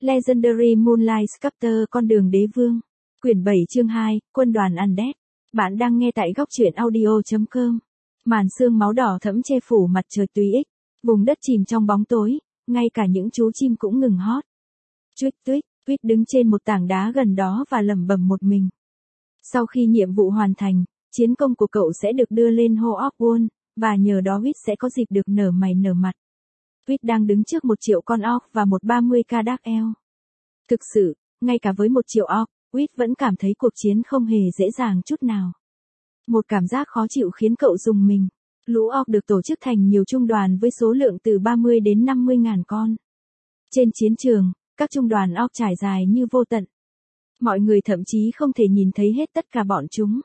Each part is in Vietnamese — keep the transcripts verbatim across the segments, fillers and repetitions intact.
Legendary Moonlight Sculptor Con đường đế vương. Quyển bảy chương hai, Quân đoàn Undead. Bạn đang nghe tại góc truyện audio chấm com. Màn sương máu đỏ thẫm che phủ mặt trời tùy ích. Vùng đất chìm trong bóng tối, ngay cả những chú chim cũng ngừng hót. Tuýt tuýt, Tuýt đứng trên một tảng đá gần đó và lẩm bẩm một mình. Sau khi nhiệm vụ hoàn thành, chiến công của cậu sẽ được đưa lên Hall of Won, và nhờ đó Tuýt sẽ có dịp được nở mày nở mặt. Tuýt đang đứng trước một triệu con orc và một ba mươi ca Dark Elf. Thực sự, ngay cả với một triệu orc, Tuýt vẫn cảm thấy cuộc chiến không hề dễ dàng chút nào. Một cảm giác khó chịu khiến cậu rùng mình. Lũ orc được tổ chức thành nhiều trung đoàn với số lượng từ ba mươi đến năm mươi ngàn con. Trên chiến trường, các trung đoàn orc trải dài như vô tận. Mọi người thậm chí không thể nhìn thấy hết tất cả bọn chúng.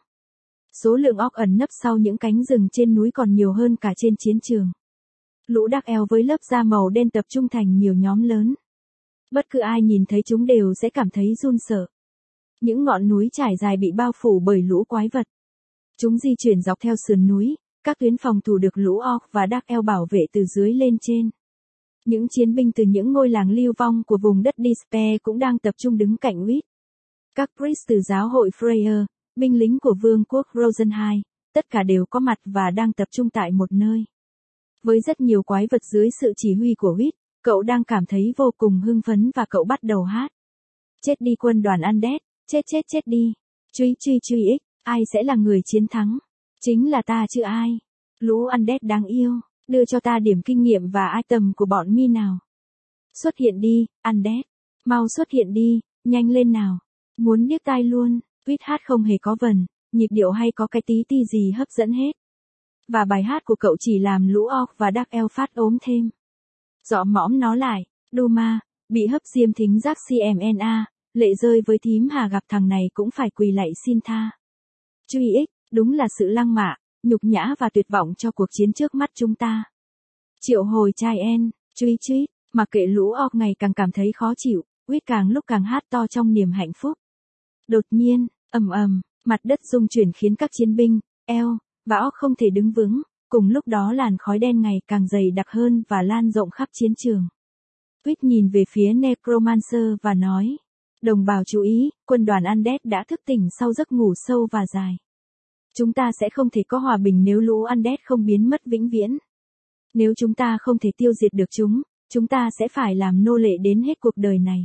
Số lượng orc ẩn nấp sau những cánh rừng trên núi còn nhiều hơn cả trên chiến trường. Lũ Dark Elf với lớp da màu đen tập trung thành nhiều nhóm lớn. Bất cứ ai nhìn thấy chúng đều sẽ cảm thấy run sợ. Những ngọn núi trải dài bị bao phủ bởi lũ quái vật. Chúng di chuyển dọc theo sườn núi, các tuyến phòng thủ được lũ orc và Dark Elf bảo vệ từ dưới lên trên. Những chiến binh từ những ngôi làng lưu vong của vùng đất Despair cũng đang tập trung đứng cạnh Tuýt. Các priest từ giáo hội Freyr, binh lính của vương quốc Rosenheim, tất cả đều có mặt và đang tập trung tại một nơi. Với rất nhiều quái vật dưới sự chỉ huy của Tuýt, cậu đang cảm thấy vô cùng hưng phấn và cậu bắt đầu hát. Chết đi quân đoàn Undead, chết chết chết đi. Truy truy truy ích, ai sẽ là người chiến thắng? Chính là ta chứ ai. Lũ Undead đáng yêu, đưa cho ta điểm kinh nghiệm và item của bọn mi nào. Xuất hiện đi, Undead. Mau xuất hiện đi, nhanh lên nào. Muốn điếc tai luôn. Tuýt hát không hề có vần, nhịp điệu hay có cái tí ti gì hấp dẫn hết. Và bài hát của cậu chỉ làm lũ orc và Dark Elf phát ốm thêm. Dọ mõm nó lại, Duma, bị hấp diêm thính giác xê em en a, lệ rơi với thím Hà gặp thằng này cũng phải quỳ lạy xin tha. Truy ích, đúng là sự lăng mạ, nhục nhã và tuyệt vọng cho cuộc chiến trước mắt chúng ta. Triệu hồi trai en, truy truy, mặc kệ lũ orc ngày càng cảm thấy khó chịu, Tuýt càng lúc càng hát to trong niềm hạnh phúc. Đột nhiên, ầm ầm, mặt đất rung chuyển khiến các chiến binh, elf và orc không thể đứng vững, cùng lúc đó làn khói đen ngày càng dày đặc hơn và lan rộng khắp chiến trường. Tuýt nhìn về phía Necromancer và nói, đồng bào chú ý, quân đoàn Undead đã thức tỉnh sau giấc ngủ sâu và dài. Chúng ta sẽ không thể có hòa bình nếu lũ Undead không biến mất vĩnh viễn. Nếu chúng ta không thể tiêu diệt được chúng, chúng ta sẽ phải làm nô lệ đến hết cuộc đời này.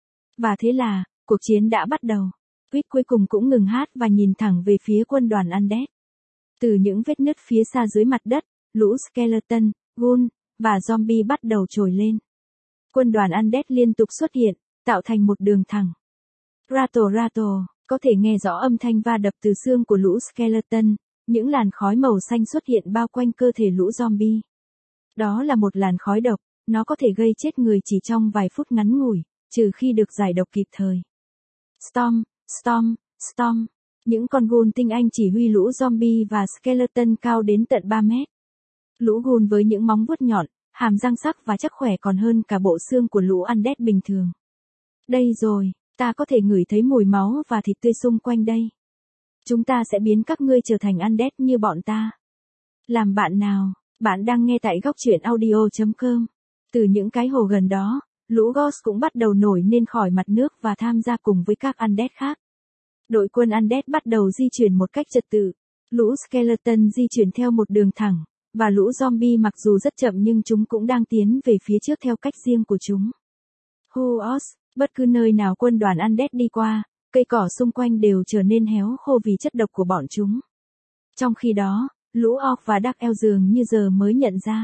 Và thế là, cuộc chiến đã bắt đầu. Tuýt cuối cùng cũng ngừng hát và nhìn thẳng về phía quân đoàn Undead. Từ những vết nứt phía xa dưới mặt đất, lũ skeleton, ghoul và zombie bắt đầu trồi lên. Quân đoàn Undead liên tục xuất hiện, tạo thành một đường thẳng. Rattle rattle, có thể nghe rõ âm thanh va đập từ xương của lũ skeleton, những làn khói màu xanh xuất hiện bao quanh cơ thể lũ zombie. Đó là một làn khói độc, nó có thể gây chết người chỉ trong vài phút ngắn ngủi, trừ khi được giải độc kịp thời. Storm, Storm, Storm. Những con ghoul tinh anh chỉ huy lũ zombie và skeleton cao đến tận ba mét. Lũ ghoul với những móng vuốt nhọn, hàm răng sắc và chắc khỏe còn hơn cả bộ xương của lũ Undead bình thường. Đây rồi, ta có thể ngửi thấy mùi máu và thịt tươi xung quanh đây. Chúng ta sẽ biến các ngươi trở thành Undead như bọn ta. Làm bạn nào, bạn đang nghe tại góc truyện audio chấm com. Từ những cái hồ gần đó, lũ Ghost cũng bắt đầu nổi lên khỏi mặt nước và tham gia cùng với các Undead khác. Đội quân Undead bắt đầu di chuyển một cách trật tự. Lũ Skeleton di chuyển theo một đường thẳng, và lũ zombie mặc dù rất chậm nhưng chúng cũng đang tiến về phía trước theo cách riêng của chúng. Hoos, bất cứ nơi nào quân đoàn Undead đi qua, cây cỏ xung quanh đều trở nên héo khô vì chất độc của bọn chúng. Trong khi đó, lũ orc và Dark Elf dường như giờ mới nhận ra.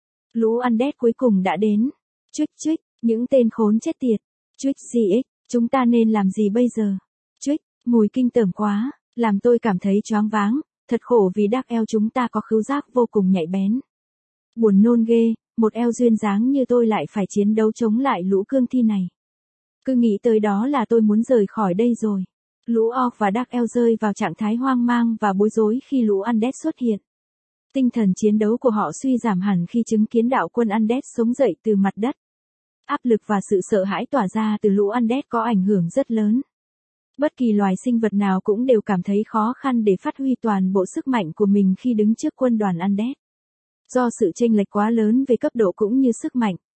Lũ Undead cuối cùng đã đến. Chuích chuích, những tên khốn chết tiệt. Chuích xê ích, chúng ta nên làm gì bây giờ? Chuích, mùi kinh tởm quá, làm tôi cảm thấy choáng váng, thật khổ vì Dark Elf chúng ta có khứu giác vô cùng nhạy bén. Buồn nôn ghê, một elf duyên dáng như tôi lại phải chiến đấu chống lại lũ cương thi này. Cứ nghĩ tới đó là tôi muốn rời khỏi đây rồi. Lũ orc và Dark Elf rơi vào trạng thái hoang mang và bối rối khi lũ Undead xuất hiện. Tinh thần chiến đấu của họ suy giảm hẳn khi chứng kiến đạo quân Undead sống dậy từ mặt đất. Áp lực và sự sợ hãi tỏa ra từ lũ Undead có ảnh hưởng rất lớn. Bất kỳ loài sinh vật nào cũng đều cảm thấy khó khăn để phát huy toàn bộ sức mạnh của mình khi đứng trước quân đoàn Undead. Do sự chênh lệch quá lớn về cấp độ cũng như sức mạnh,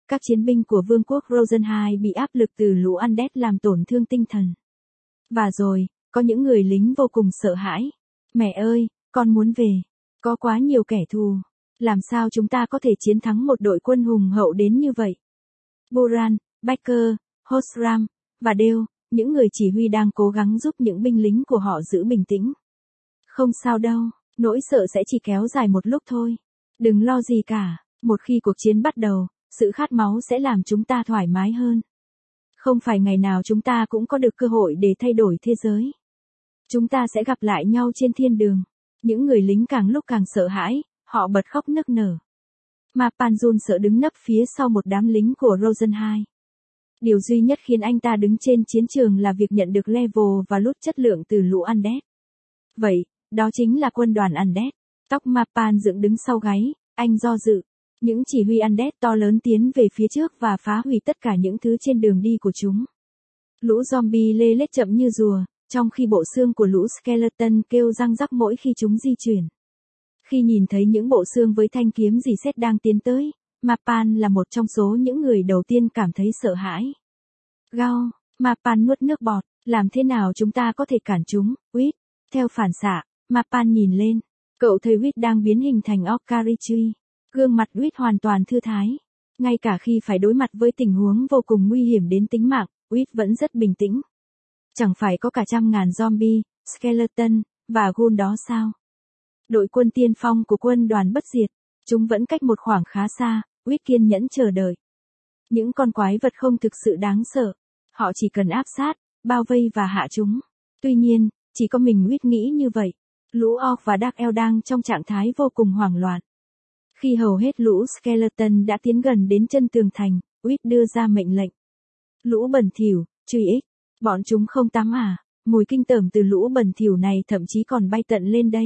các chiến binh của vương quốc Rosenheim bị áp lực từ lũ Undead làm tổn thương tinh thần. Và rồi, có những người lính vô cùng sợ hãi. Mẹ ơi, con muốn về. Có quá nhiều kẻ thù. Làm sao chúng ta có thể chiến thắng một đội quân hùng hậu đến như vậy? Buran, Baker, Hosram, và Dale, những người chỉ huy đang cố gắng giúp những binh lính của họ giữ bình tĩnh. Không sao đâu, nỗi sợ sẽ chỉ kéo dài một lúc thôi. Đừng lo gì cả, một khi cuộc chiến bắt đầu, sự khát máu sẽ làm chúng ta thoải mái hơn. Không phải ngày nào chúng ta cũng có được cơ hội để thay đổi thế giới. Chúng ta sẽ gặp lại nhau trên thiên đường. Những người lính càng lúc càng sợ hãi, họ bật khóc nức nở. Mà Panjun sợ đứng nấp phía sau một đám lính của Rosenheim. Điều duy nhất khiến anh ta đứng trên chiến trường là việc nhận được level và lút chất lượng từ lũ Undead. Vậy, đó chính là quân đoàn Undead. Tóc Mapan dựng đứng sau gáy, anh do dự. Những chỉ huy Undead to lớn tiến về phía trước và phá hủy tất cả những thứ trên đường đi của chúng. Lũ zombie lê lết chậm như rùa, trong khi bộ xương của lũ skeleton kêu răng rắc mỗi khi chúng di chuyển. Khi nhìn thấy những bộ xương với thanh kiếm dì xét đang tiến tới, Mapan là một trong số những người đầu tiên cảm thấy sợ hãi. Gao, Mapan nuốt nước bọt, làm thế nào chúng ta có thể cản chúng, Wit? Theo phản xạ, Mapan nhìn lên, cậu thấy Wit đang biến hình thành Okarichi. Gương mặt Wit hoàn toàn thư thái. Ngay cả khi phải đối mặt với tình huống vô cùng nguy hiểm đến tính mạng, Wit vẫn rất bình tĩnh. Chẳng phải có cả trăm ngàn zombie, skeleton, và ghoul đó sao? Đội quân tiên phong của quân đoàn bất diệt, chúng vẫn cách một khoảng khá xa, Wit kiên nhẫn chờ đợi. Những con quái vật không thực sự đáng sợ, họ chỉ cần áp sát, bao vây và hạ chúng. Tuy nhiên, chỉ có mình Wit nghĩ như vậy. Lũ Orc và Dark Elf đang trong trạng thái vô cùng hoảng loạn. Khi hầu hết lũ skeleton đã tiến gần đến chân tường thành, Wit đưa ra mệnh lệnh. Lũ bẩn thỉu, truy ích, bọn chúng không tắm à? Mùi kinh tởm từ lũ bẩn thỉu này thậm chí còn bay tận lên đây.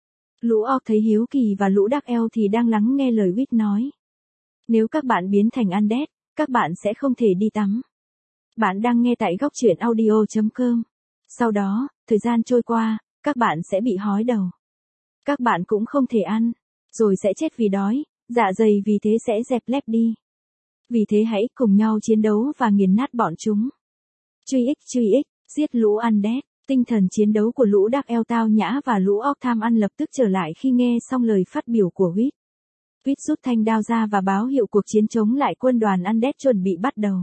Lũ Orc thấy hiếu kỳ và lũ Dark Elf thì đang lắng nghe lời Wit nói. Nếu các bạn biến thành Undead, các bạn sẽ không thể đi tắm. Bạn đang nghe tại góc truyện audio chấm com. Sau đó, thời gian trôi qua, các bạn sẽ bị hói đầu. Các bạn cũng không thể ăn, rồi sẽ chết vì đói, dạ dày vì thế sẽ dẹp lép đi. Vì thế hãy cùng nhau chiến đấu và nghiền nát bọn chúng. Truy ích truy ích, giết lũ Undead. Tinh thần chiến đấu của lũ Dark Elf tao nhã và lũ Orc tham ăn lập tức trở lại khi nghe xong lời phát biểu của Wit. Wit rút thanh đao ra và báo hiệu cuộc chiến chống lại quân đoàn Undead chuẩn bị bắt đầu.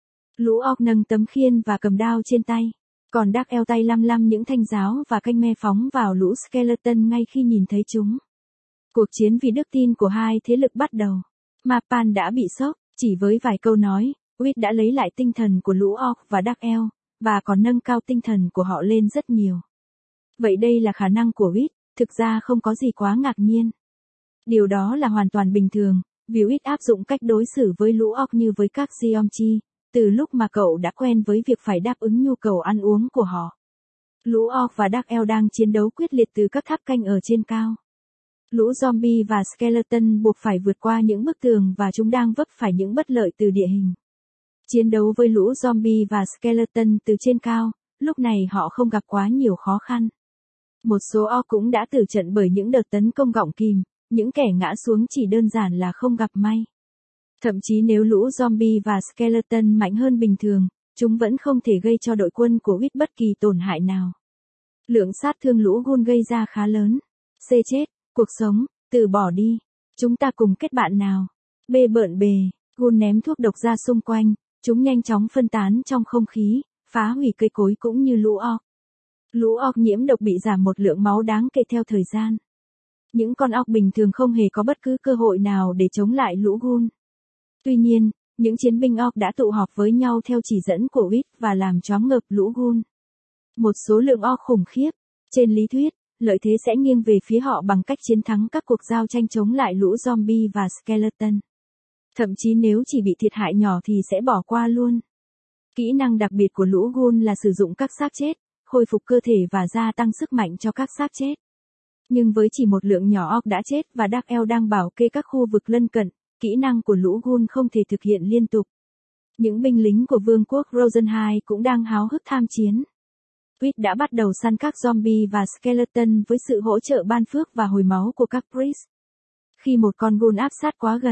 Lũ Orc nâng tấm khiên và cầm đao trên tay, còn Dark Elf tay lăm lăm những thanh giáo và canh me phóng vào lũ skeleton ngay khi nhìn thấy chúng. Cuộc chiến vì đức tin của hai thế lực bắt đầu. Mapan đã bị sốc, chỉ với vài câu nói, Wit đã lấy lại tinh thần của lũ Orc và Dark Elf, và còn nâng cao tinh thần của họ lên rất nhiều. Vậy đây là khả năng của Wit, thực ra không có gì quá ngạc nhiên. Điều đó là hoàn toàn bình thường, vì Wit áp dụng cách đối xử với lũ Orc như với các Geomchi, từ lúc mà cậu đã quen với việc phải đáp ứng nhu cầu ăn uống của họ. Lũ Orc và Dark Elf đang chiến đấu quyết liệt từ các tháp canh ở trên cao. Lũ zombie và skeleton buộc phải vượt qua những bức tường và chúng đang vấp phải những bất lợi từ địa hình. Chiến đấu với lũ zombie và skeleton từ trên cao, lúc này họ không gặp quá nhiều khó khăn. Một số Orc cũng đã tử trận bởi những đợt tấn công gọng kìm, những kẻ ngã xuống chỉ đơn giản là không gặp may. Thậm chí nếu lũ zombie và skeleton mạnh hơn bình thường, chúng vẫn không thể gây cho đội quân của Wit bất kỳ tổn hại nào. Lượng sát thương lũ ghoul gây ra khá lớn. C chết, cuộc sống, từ bỏ đi. Chúng ta cùng kết bạn nào. B bợn bề, ghoul ném thuốc độc ra xung quanh, chúng nhanh chóng phân tán trong không khí, phá hủy cây cối cũng như lũ Orc. Lũ Orc nhiễm độc bị giảm một lượng máu đáng kể theo thời gian. Những con Orc bình thường không hề có bất cứ cơ hội nào để chống lại lũ ghoul. Tuy nhiên, những chiến binh Orc đã tụ họp với nhau theo chỉ dẫn của Wit và làm choáng ngợp lũ ghoul. Một số lượng Orc khủng khiếp. Trên lý thuyết, lợi thế sẽ nghiêng về phía họ bằng cách chiến thắng các cuộc giao tranh chống lại lũ zombie và skeleton. Thậm chí nếu chỉ bị thiệt hại nhỏ thì sẽ bỏ qua luôn. Kỹ năng đặc biệt của lũ ghoul là sử dụng các xác chết, khôi phục cơ thể và gia tăng sức mạnh cho các xác chết. Nhưng với chỉ một lượng nhỏ Orc đã chết và Dark Elf đang bảo kê các khu vực lân cận, kỹ năng của lũ ghoul không thể thực hiện liên tục. Những binh lính của vương quốc Rosenheim cũng đang háo hức tham chiến. Wit đã bắt đầu săn các zombie và skeleton với sự hỗ trợ ban phước và hồi máu của các priest. Khi một con ghoul áp sát quá gần,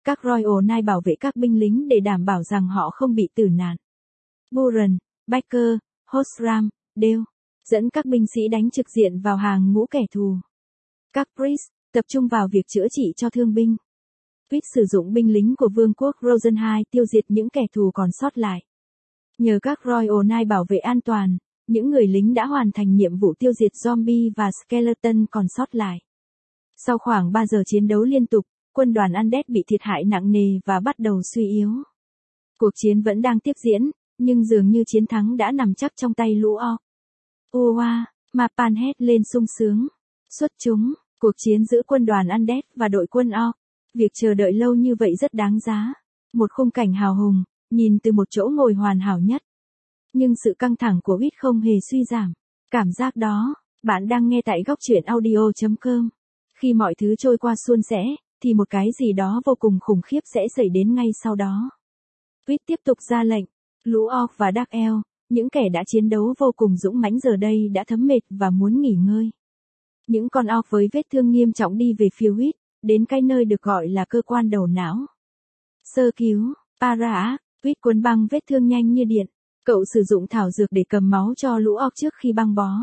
Các Royal Knight bảo vệ các binh lính để đảm bảo rằng họ không bị tử nạn. Buren, Baker, Hosram, Dale dẫn các binh sĩ đánh trực diện vào hàng ngũ kẻ thù. Các Priest tập trung vào việc chữa trị cho thương binh. Reed sử dụng binh lính của Vương quốc Rosenheim tiêu diệt những kẻ thù còn sót lại. Nhờ các Royal Knight bảo vệ an toàn, những người lính đã hoàn thành nhiệm vụ tiêu diệt zombie và skeleton còn sót lại. Sau khoảng ba giờ chiến đấu liên tục, quân đoàn Undead bị thiệt hại nặng nề và bắt đầu suy yếu. Cuộc chiến vẫn đang tiếp diễn, nhưng dường như chiến thắng đã nằm chắc trong tay lũ orc. Oa, Mapan hét lên sung sướng. Xuất chúng, cuộc chiến giữa quân đoàn Undead và đội quân orc. Việc chờ đợi lâu như vậy rất đáng giá. Một khung cảnh hào hùng, nhìn từ một chỗ ngồi hoàn hảo nhất. Nhưng sự căng thẳng của Reed không hề suy giảm. Cảm giác đó, bạn đang nghe tại góc truyện audio chấm com. Khi mọi thứ trôi qua suôn sẻ, thì một cái gì đó vô cùng khủng khiếp sẽ xảy đến ngay sau đó. Reed tiếp tục ra lệnh. Lũ orc và Dark Elf, những kẻ đã chiến đấu vô cùng dũng mãnh giờ đây đã thấm mệt và muốn nghỉ ngơi. Những con orc với vết thương nghiêm trọng đi về phía Reed, đến cái nơi được gọi là cơ quan đầu não. Sơ cứu, Para, Reed cuốn băng vết thương nhanh như điện. Cậu sử dụng thảo dược để cầm máu cho lũ orc trước khi băng bó.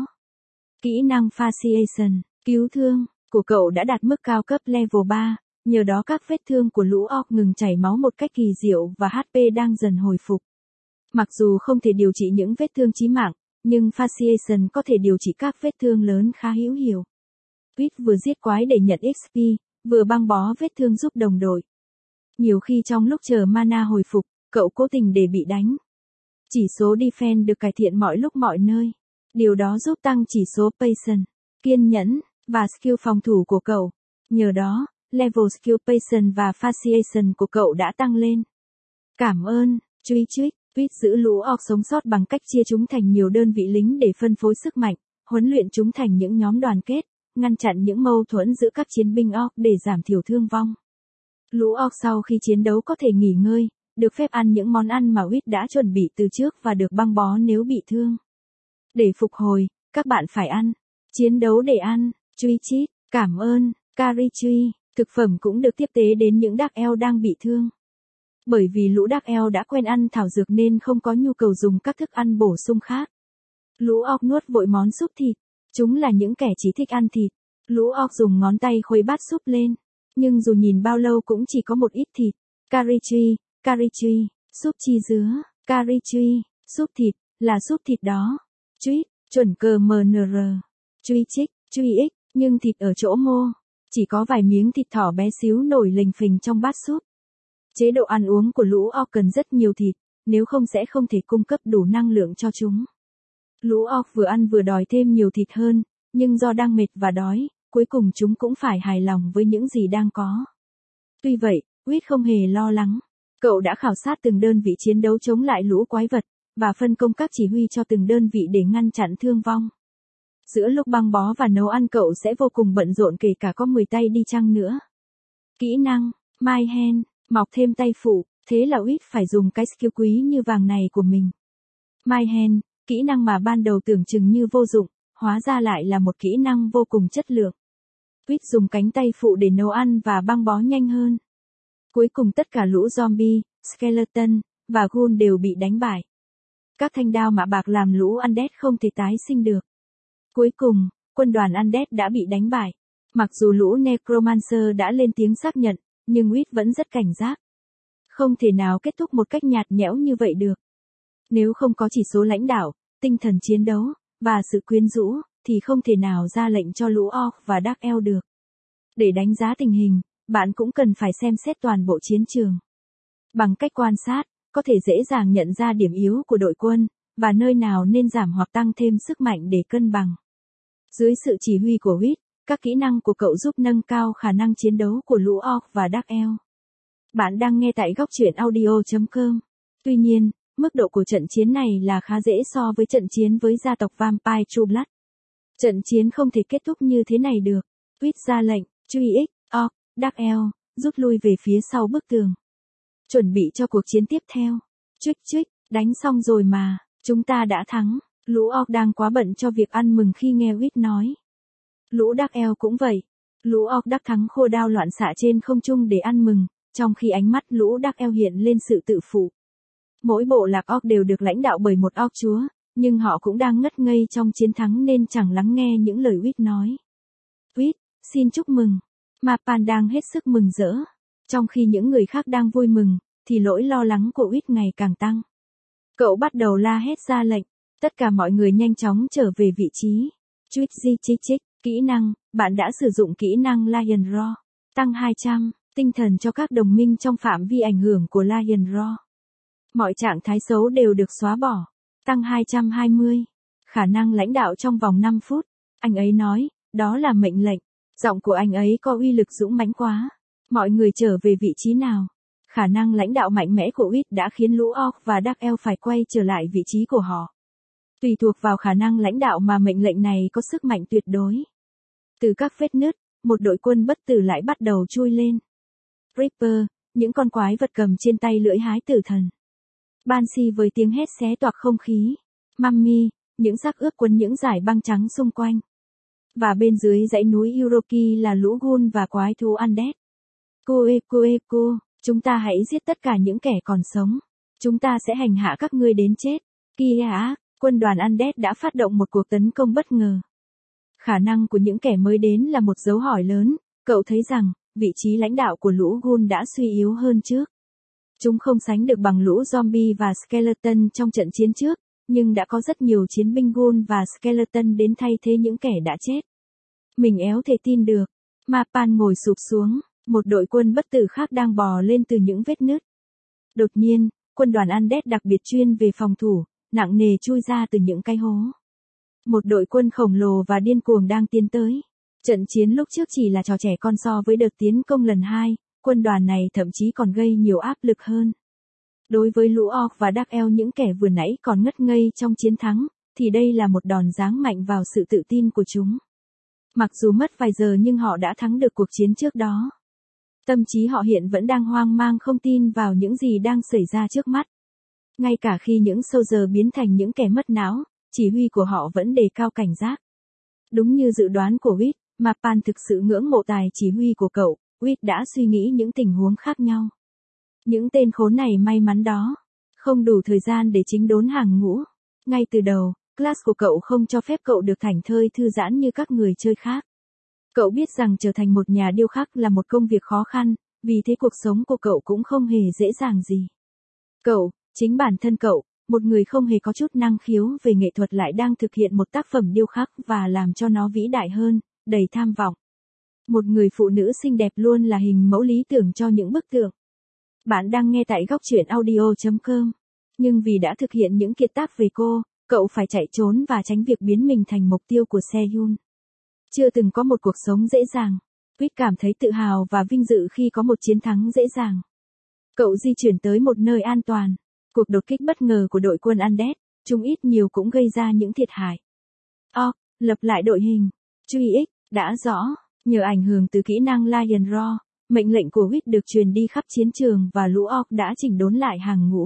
Kỹ năng Fasciation, cứu thương, của cậu đã đạt mức cao cấp level ba, nhờ đó các vết thương của lũ orc ngừng chảy máu một cách kỳ diệu và hát pê đang dần hồi phục. Mặc dù không thể điều trị những vết thương chí mạng, nhưng Fasciation có thể điều trị các vết thương lớn khá hữu hiệu. Reed vừa giết quái để nhận ích pê, vừa băng bó vết thương giúp đồng đội. Nhiều khi trong lúc chờ mana hồi phục, cậu cố tình để bị đánh. Chỉ số defense được cải thiện mọi lúc mọi nơi. Điều đó giúp tăng chỉ số patience, kiên nhẫn, và skill phòng thủ của cậu. Nhờ đó, level skill patience và fasciation của cậu đã tăng lên. Cảm ơn, truy trích, Reed giữ lũ orc sống sót bằng cách chia chúng thành nhiều đơn vị lính để phân phối sức mạnh, huấn luyện chúng thành những nhóm đoàn kết, ngăn chặn những mâu thuẫn giữa các chiến binh orc để giảm thiểu thương vong. Lũ orc sau khi chiến đấu có thể nghỉ ngơi, được phép ăn những món ăn mà Reed đã chuẩn bị từ trước và được băng bó nếu bị thương. Để phục hồi, các bạn phải ăn. Chiến đấu để ăn, truy chít, cảm ơn, Karichi. Thực phẩm cũng được tiếp tế đến những Dark Elf đang bị thương. Bởi vì lũ Dark Elf đã quen ăn thảo dược nên không có nhu cầu dùng các thức ăn bổ sung khác. Lũ orc nuốt vội món súp thịt. Chúng là những kẻ chỉ thích ăn thịt. Lũ orc dùng ngón tay khuấy bát súp lên. Nhưng dù nhìn bao lâu cũng chỉ có một ít thịt. Karichi, Karichi, súp chi dứa, Karichi, súp thịt, là súp thịt đó. Tweet, chuẩn cờ em en rờ. Truy trích, truy ích, nhưng thịt ở chỗ mô. Chỉ có vài miếng thịt thỏ bé xíu nổi lềnh phềnh trong bát súp. Chế độ ăn uống của lũ orc cần rất nhiều thịt, nếu không sẽ không thể cung cấp đủ năng lượng cho chúng. Lũ orc vừa ăn vừa đòi thêm nhiều thịt hơn, nhưng do đang mệt và đói, cuối cùng chúng cũng phải hài lòng với những gì đang có. Tuy vậy, Reed không hề lo lắng. Cậu đã khảo sát từng đơn vị chiến đấu chống lại lũ quái vật, và phân công các chỉ huy cho từng đơn vị để ngăn chặn thương vong. Giữa lúc băng bó và nấu ăn cậu sẽ vô cùng bận rộn kể cả có mười tay đi chăng nữa. Kỹ năng, My Hand, mọc thêm tay phụ, thế là Reed phải dùng cái skill quý như vàng này của mình. My Hand, kỹ năng mà ban đầu tưởng chừng như vô dụng, hóa ra lại là một kỹ năng vô cùng chất lượng. Reed dùng cánh tay phụ để nấu ăn và băng bó nhanh hơn. Cuối cùng tất cả lũ zombie, skeleton, và ghoul đều bị đánh bại. Các thanh đao mạ bạc làm lũ Undead không thể tái sinh được. Cuối cùng, quân đoàn Undead đã bị đánh bại. Mặc dù lũ Necromancer đã lên tiếng xác nhận, nhưng Reed vẫn rất cảnh giác. Không thể nào kết thúc một cách nhạt nhẽo như vậy được. Nếu không có chỉ số lãnh đạo, tinh thần chiến đấu, và sự quyến rũ, thì không thể nào ra lệnh cho lũ orc và Dark Elf được. Để đánh giá tình hình, bạn cũng cần phải xem xét toàn bộ chiến trường. Bằng cách quan sát, có thể dễ dàng nhận ra điểm yếu của đội quân, và nơi nào nên giảm hoặc tăng thêm sức mạnh để cân bằng. Dưới sự chỉ huy của Reed, các kỹ năng của cậu giúp nâng cao khả năng chiến đấu của lũ orc và Dark Elf. Bạn đang nghe tại góc truyện audio chấm com. Tuy nhiên, mức độ của trận chiến này là khá dễ so với trận chiến với gia tộc Vampire True Blood. Trận chiến không thể kết thúc như thế này được. Reed ra lệnh, truy ích, orc, Dark Elf, rút lui về phía sau bức tường. Chuẩn bị cho cuộc chiến tiếp theo. Chuích chuích, đánh xong rồi mà, chúng ta đã thắng. Lũ orc đang quá bận cho việc ăn mừng khi nghe Reed nói. Lũ Dark Elf cũng vậy. Lũ orc đắc thắng khô đao loạn xạ trên không trung để ăn mừng, trong khi ánh mắt lũ Dark Elf hiện lên sự tự phụ. Mỗi bộ lạc orc đều được lãnh đạo bởi một orc chúa, nhưng họ cũng đang ngất ngây trong chiến thắng nên chẳng lắng nghe những lời Uýt nói. Uýt, xin chúc mừng. Mapan đang hết sức mừng rỡ. Trong khi những người khác đang vui mừng, thì nỗi lo lắng của Uýt ngày càng tăng. Cậu bắt đầu la hét ra lệnh. Tất cả mọi người nhanh chóng trở về vị trí. Chuýt di chích chích, kỹ năng, bạn đã sử dụng kỹ năng Lion Roar. Tăng hai trăm, tinh thần cho các đồng minh trong phạm vi ảnh hưởng của Lion Roar. Mọi trạng thái xấu đều được xóa bỏ. Tăng hai trăm hai mươi. Khả năng lãnh đạo trong vòng năm phút. Anh ấy nói, đó là mệnh lệnh. Giọng của anh ấy có uy lực dũng mãnh quá. Mọi người trở về vị trí nào. Khả năng lãnh đạo mạnh mẽ của Uýt đã khiến lũ orc và Dark Elf phải quay trở lại vị trí của họ. Tùy thuộc vào khả năng lãnh đạo mà mệnh lệnh này có sức mạnh tuyệt đối. Từ các vết nứt, một đội quân bất tử lại bắt đầu chui lên. Reaper, những con quái vật cầm trên tay lưỡi hái tử thần. Banshee với tiếng hét xé toạc không khí. Mummy, những xác ướp quấn những dải băng trắng xung quanh. Và bên dưới dãy núi Uroki là lũ ghoul và quái thú undead. Coe coe co, chúng ta hãy giết tất cả những kẻ còn sống. Chúng ta sẽ hành hạ các ngươi đến chết. Kia á, quân đoàn undead đã phát động một cuộc tấn công bất ngờ. Khả năng của những kẻ mới đến là một dấu hỏi lớn, cậu thấy rằng, vị trí lãnh đạo của lũ ghoul đã suy yếu hơn trước. Chúng không sánh được bằng lũ zombie và skeleton trong trận chiến trước, nhưng đã có rất nhiều chiến binh ghoul và skeleton đến thay thế những kẻ đã chết. Mình éo thể tin được. Mapan ngồi sụp xuống, một đội quân bất tử khác đang bò lên từ những vết nứt. Đột nhiên, quân đoàn undead đặc biệt chuyên về phòng thủ, nặng nề chui ra từ những cái hố. Một đội quân khổng lồ và điên cuồng đang tiến tới. Trận chiến lúc trước chỉ là trò trẻ con so với đợt tiến công lần hai, quân đoàn này thậm chí còn gây nhiều áp lực hơn. Đối với lũ orc và Dark Elf những kẻ vừa nãy còn ngất ngây trong chiến thắng, thì đây là một đòn giáng mạnh vào sự tự tin của chúng. Mặc dù mất vài giờ nhưng họ đã thắng được cuộc chiến trước đó. Tâm trí họ hiện vẫn đang hoang mang không tin vào những gì đang xảy ra trước mắt. Ngay cả khi những soldier biến thành những kẻ mất não, chỉ huy của họ vẫn đề cao cảnh giác. Đúng như dự đoán của Uýt, Mapan thực sự ngưỡng mộ tài chỉ huy của cậu, Uýt đã suy nghĩ những tình huống khác nhau. Những tên khốn này may mắn đó. Không đủ thời gian để chính đốn hàng ngũ. Ngay từ đầu, class của cậu không cho phép cậu được thảnh thơi thư giãn như các người chơi khác. Cậu biết rằng trở thành một nhà điêu khắc là một công việc khó khăn, vì thế cuộc sống của cậu cũng không hề dễ dàng gì. Cậu, chính bản thân cậu, một người không hề có chút năng khiếu về nghệ thuật lại đang thực hiện một tác phẩm điêu khắc và làm cho nó vĩ đại hơn, đầy tham vọng. Một người phụ nữ xinh đẹp luôn là hình mẫu lý tưởng cho những bức tượng. Bạn đang nghe tại góc truyện audio chấm com. Nhưng vì đã thực hiện những kiệt tác về cô, cậu phải chạy trốn và tránh việc biến mình thành mục tiêu của Sehun. Chưa từng có một cuộc sống dễ dàng. Uýt cảm thấy tự hào và vinh dự khi có một chiến thắng dễ dàng. Cậu di chuyển tới một nơi an toàn. Cuộc đột kích bất ngờ của đội quân undead, chúng ít nhiều cũng gây ra những thiệt hại. Orc, lập lại đội hình. Truy X, đã rõ, nhờ ảnh hưởng từ kỹ năng Lion Roar, mệnh lệnh của Uýt được truyền đi khắp chiến trường và lũ orc đã chỉnh đốn lại hàng ngũ.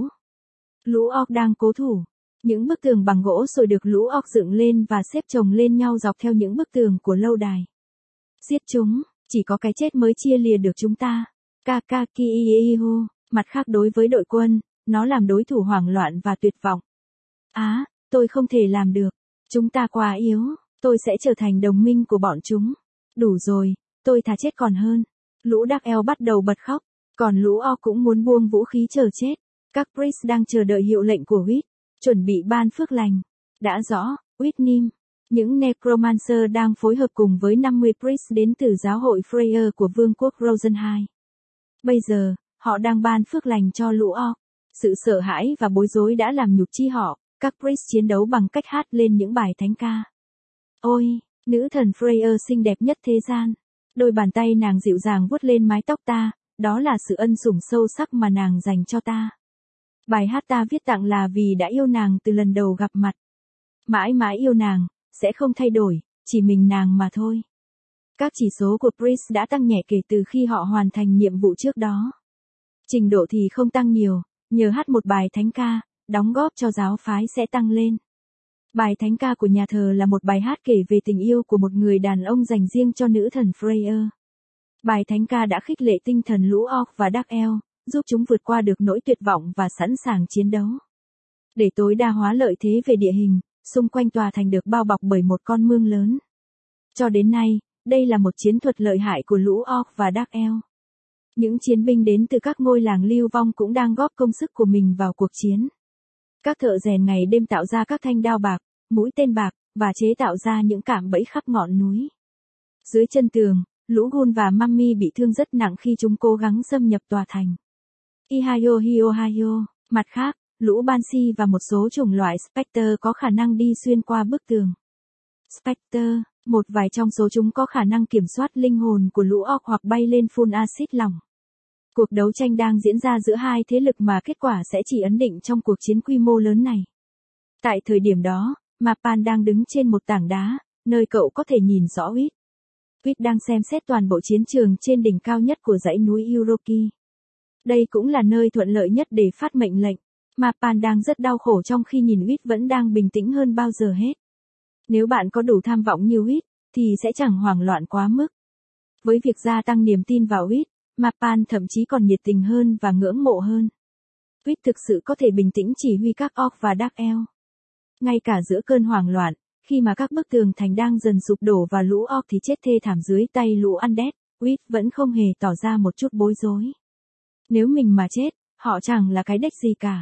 Lũ orc đang cố thủ. Những bức tường bằng gỗ rồi được lũ orc dựng lên và xếp chồng lên nhau dọc theo những bức tường của lâu đài. Giết chúng, chỉ có cái chết mới chia lìa được chúng ta. Kakakiiho, mặt khác đối với đội quân, nó làm đối thủ hoảng loạn và tuyệt vọng. Á, à, tôi không thể làm được. Chúng ta quá yếu, tôi sẽ trở thành đồng minh của bọn chúng. Đủ rồi, tôi thà chết còn hơn. Lũ Dark Elf bắt đầu bật khóc, còn lũ orc cũng muốn buông vũ khí chờ chết. Các priest đang chờ đợi hiệu lệnh của Uýt, chuẩn bị ban phước lành. Đã rõ, Uýt Nim. Những necromancer đang phối hợp cùng với năm mươi priest đến từ giáo hội Freyr của vương quốc Rosenheim. Bây giờ, họ đang ban phước lành cho lũ orc. Sự sợ hãi và bối rối đã làm nhục chi họ, các priest chiến đấu bằng cách hát lên những bài thánh ca. Ôi, nữ thần Freyr xinh đẹp nhất thế gian. Đôi bàn tay nàng dịu dàng vuốt lên mái tóc ta, đó là sự ân sủng sâu sắc mà nàng dành cho ta. Bài hát ta viết tặng là vì đã yêu nàng từ lần đầu gặp mặt. Mãi mãi yêu nàng, sẽ không thay đổi, chỉ mình nàng mà thôi. Các chỉ số của priest đã tăng nhẹ kể từ khi họ hoàn thành nhiệm vụ trước đó. Trình độ thì không tăng nhiều, nhờ hát một bài thánh ca, đóng góp cho giáo phái sẽ tăng lên. Bài thánh ca của nhà thờ là một bài hát kể về tình yêu của một người đàn ông dành riêng cho nữ thần Freyr. Bài thánh ca đã khích lệ tinh thần lũ Orc và Dark Elf, giúp chúng vượt qua được nỗi tuyệt vọng và sẵn sàng chiến đấu. Để tối đa hóa lợi thế về địa hình, xung quanh tòa thành được bao bọc bởi một con mương lớn. Cho đến nay, đây là một chiến thuật lợi hại của lũ Orc và Dark Elf. Những chiến binh đến từ các ngôi làng lưu vong cũng đang góp công sức của mình vào cuộc chiến. Các thợ rèn ngày đêm tạo ra các thanh đao bạc, mũi tên bạc, và chế tạo ra những cạm bẫy khắp ngọn núi. Dưới chân tường, lũ Ghul và Mummy bị thương rất nặng khi chúng cố gắng xâm nhập tòa thành. Ihio Hiohio, mặt khác, lũ Banshee và một số chủng loại Spectre có khả năng đi xuyên qua bức tường. Spectre, một vài trong số chúng có khả năng kiểm soát linh hồn của lũ Orc hoặc bay lên phun axit lỏng. Cuộc đấu tranh đang diễn ra giữa hai thế lực mà kết quả sẽ chỉ ấn định trong cuộc chiến quy mô lớn này. Tại thời điểm đó, Mapan đang đứng trên một tảng đá, nơi cậu có thể nhìn rõ Whit. Whit đang xem xét toàn bộ chiến trường trên đỉnh cao nhất của dãy núi Uroki. Đây cũng là nơi thuận lợi nhất để phát mệnh lệnh. Mapan đang rất đau khổ trong khi nhìn Whit vẫn đang bình tĩnh hơn bao giờ hết. Nếu bạn có đủ tham vọng như Whit, thì sẽ chẳng hoảng loạn quá mức. Với việc gia tăng niềm tin vào Whit, Mapan thậm chí còn nhiệt tình hơn và ngưỡng mộ hơn. Whit thực sự có thể bình tĩnh chỉ huy các Orc và Dark Elf. Ngay cả giữa cơn hoảng loạn, khi mà các bức tường thành đang dần sụp đổ và lũ Orc thì chết thê thảm dưới tay lũ Undead, Whit vẫn không hề tỏ ra một chút bối rối. Nếu mình mà chết, họ chẳng là cái đếch gì cả.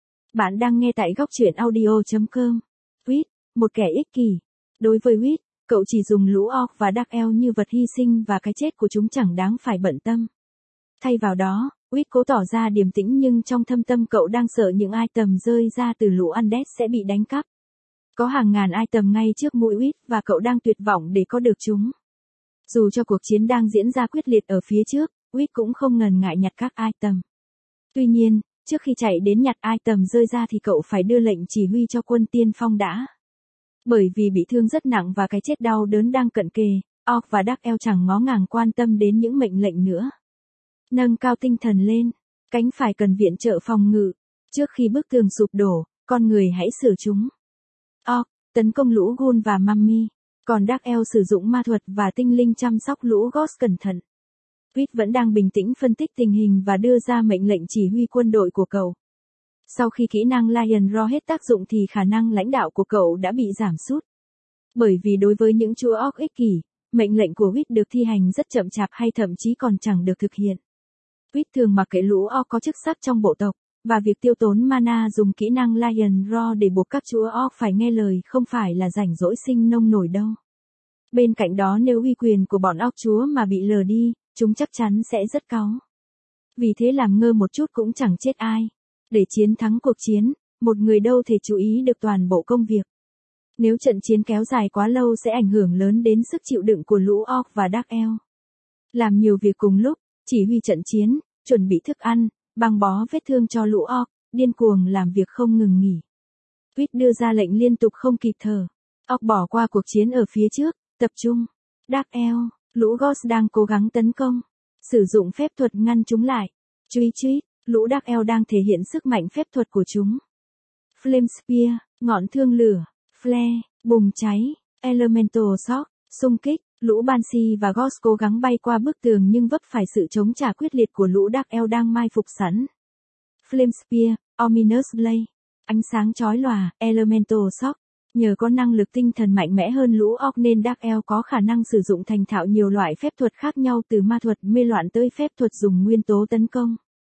Bạn đang nghe tại góc truyện audio chấm com. Whit, một kẻ ích kỷ. Đối với Whit, cậu chỉ dùng lũ Orc và Dark Elf như vật hy sinh và cái chết của chúng chẳng đáng phải bận tâm. Thay vào đó, Whit cố tỏ ra điềm tĩnh nhưng trong thâm tâm cậu đang sợ những item rơi ra từ lũ Undead sẽ bị đánh cắp. Có hàng ngàn item ngay trước mũi Whit và cậu đang tuyệt vọng để có được chúng. Dù cho cuộc chiến đang diễn ra quyết liệt ở phía trước, Whit cũng không ngần ngại nhặt các item. Tuy nhiên, trước khi chạy đến nhặt item rơi ra thì cậu phải đưa lệnh chỉ huy cho quân tiên phong đã. Bởi vì bị thương rất nặng và cái chết đau đớn đang cận kề, Orc và Dark Elf chẳng ngó ngàng quan tâm đến những mệnh lệnh nữa. Nâng cao tinh thần lên, cánh phải cần viện trợ phòng ngự. Trước khi bức tường sụp đổ, con người hãy sửa chúng. Orc, tấn công lũ Ghul và Mummy, còn Dark Elf sử dụng ma thuật và tinh linh chăm sóc lũ Ghost cẩn thận. Whit vẫn đang bình tĩnh phân tích tình hình và đưa ra mệnh lệnh chỉ huy quân đội của cậu. Sau khi kỹ năng Lion Roar hết tác dụng thì khả năng lãnh đạo của cậu đã bị giảm sút. Bởi vì đối với những chúa Orc ích kỷ, mệnh lệnh của Whit được thi hành rất chậm chạp hay thậm chí còn chẳng được thực hiện. Whit thường mặc kệ lũ Orc có chức sắc trong bộ tộc, và việc tiêu tốn mana dùng kỹ năng Lion Roar để buộc các chúa Orc phải nghe lời không phải là rảnh rỗi sinh nông nổi đâu. Bên cạnh đó nếu uy quyền của bọn Orc chúa mà bị lờ đi, chúng chắc chắn sẽ rất cáu. Vì thế làm ngơ một chút cũng chẳng chết ai. Để chiến thắng cuộc chiến, một người đâu thể chú ý được toàn bộ công việc. Nếu trận chiến kéo dài quá lâu sẽ ảnh hưởng lớn đến sức chịu đựng của lũ Orc và Dark Elf. Làm nhiều việc cùng lúc, chỉ huy trận chiến, chuẩn bị thức ăn, băng bó vết thương cho lũ Orc, điên cuồng làm việc không ngừng nghỉ. Whit đưa ra lệnh liên tục không kịp thở. Orc bỏ qua cuộc chiến ở phía trước, tập trung. Dark Elf, lũ Ghost đang cố gắng tấn công. Sử dụng phép thuật ngăn chúng lại. Truy truy, lũ Dark Elf đang thể hiện sức mạnh phép thuật của chúng. Flame Spear, ngọn thương lửa. Flare, bùng cháy. Elemental Shock, xung kích. Lũ Banshee và Ghost cố gắng bay qua bức tường nhưng vấp phải sự chống trả quyết liệt của lũ Dark Elf đang mai phục sẵn. Flame Spear, Ominous Blade, ánh sáng chói lòa, Elemental Shock. Nhờ có năng lực tinh thần mạnh mẽ hơn lũ Orc nên Dark Elf có khả năng sử dụng thành thạo nhiều loại phép thuật khác nhau từ ma thuật mê loạn tới phép thuật dùng nguyên tố tấn công.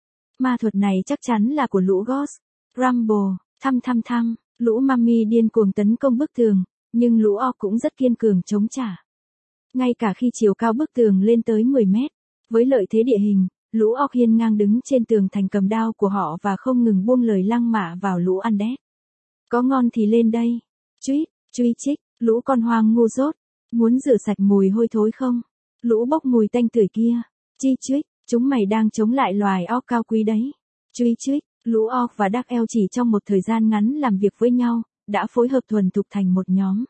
Ma thuật này chắc chắn là của lũ Ghost. Rumble, thăm thăm thăm, lũ Mummy điên cuồng tấn công bức tường, nhưng lũ Orc cũng rất kiên cường chống trả. Ngay cả khi chiều cao bức tường lên tới mười mét, với lợi thế địa hình, lũ Orc hiên ngang đứng trên tường thành cầm đao của họ và không ngừng buông lời lăng mạ vào lũ Undead. Có ngon thì lên đây. Truy, truy chích, lũ con hoang ngu dốt. Muốn rửa sạch mùi hôi thối không? Lũ bốc mùi tanh tưởi kia. Chi truy, chúng mày đang chống lại loài Orc cao quý đấy. Truy truy, lũ Orc và Dark Elf chỉ trong một thời gian ngắn làm việc với nhau, đã phối hợp thuần thục thành một nhóm.